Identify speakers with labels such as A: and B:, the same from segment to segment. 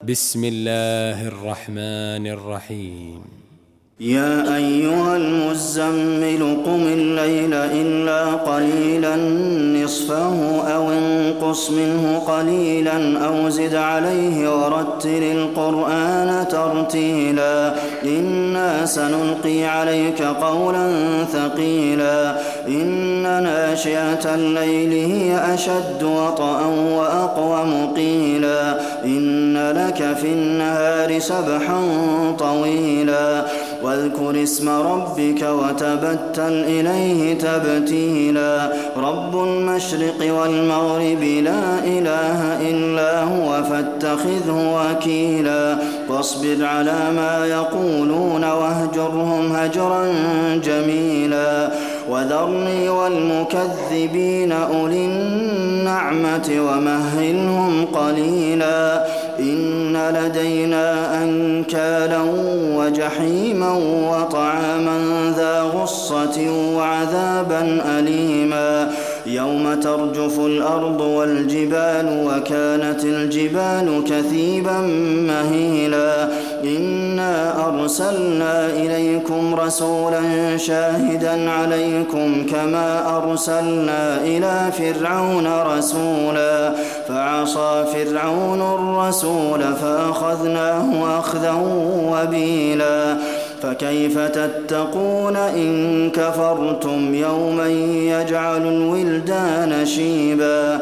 A: بسم الله الرحمن الرحيم.
B: يا أيها المزمل قم الليل إلا قليلا نصفه أو انقص منه قليلا أو زد عليه ورتل القرآن ترتيلا إنا سنلقي عليك قولا ثقيلا إن ناشئة الليل هي أشد وطئا وأقوم قيلا إن لك في النهار سبحا طويلا واذكر اسم ربك وتبتل إليه تبتيلا رب المشرق والمغرب لا إله إلا هو فاتخذه وكيلا واصبر على ما يقولون واهجرهم هجرا جميلا وذرني والمكذبين أولي النعمة ومهلهم قليلا إن لدينا أنكالا وجحيما وطعاما ذا غصة وعذابا أليما يوم ترجف الأرض والجبال وكانت الجبال كثيبا مهيلا إنا أرسلنا إليكم رسولا شاهدا عليكم كما أرسلنا إلى فرعون رسولا فعصى فرعون الرسول فأخذناه أخذا وبيلا فكيف تتقون إن كفرتم يوما يجعل الولدان شيبا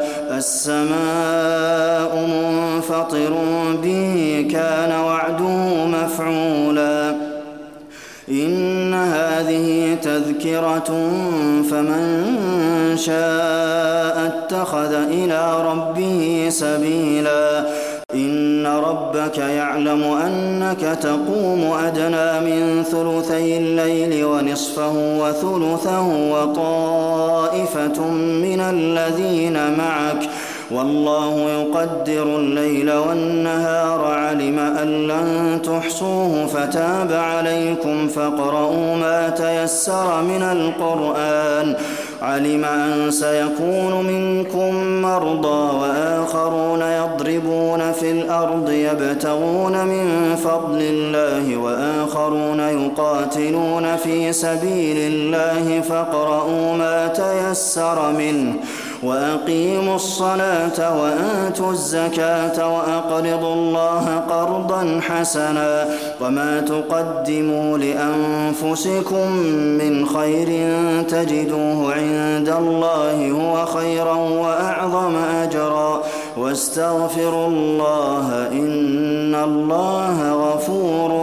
B: السماء منفطر به كان وعده مفعولا إن هذه تذكرة فمن شاء اتخذ إلى ربه سبيلا إن ربك يعلم أنك تقوم أدنى من ثلثي الليل ونصفه وثلثه وطائفة من الذين معك والله يقدر الليل والنهار علم أن لن تحصوه فتاب عليكم فاقرؤوا ما تيسر من القرآن علم أن سيكون منكم مرضى وآخرون يضربون في الأرض يبتغون من فضل الله وآخرون يقاتلون في سبيل الله فاقرؤوا ما تيسر منه وأقيموا الصلاة وآتوا الزكاة وأقرضوا الله قرضا حسنا وما تقدموا لأنفسكم من خير تجدوه عند الله هو خيرا وأعظم أجرا واستغفروا الله إن الله غفور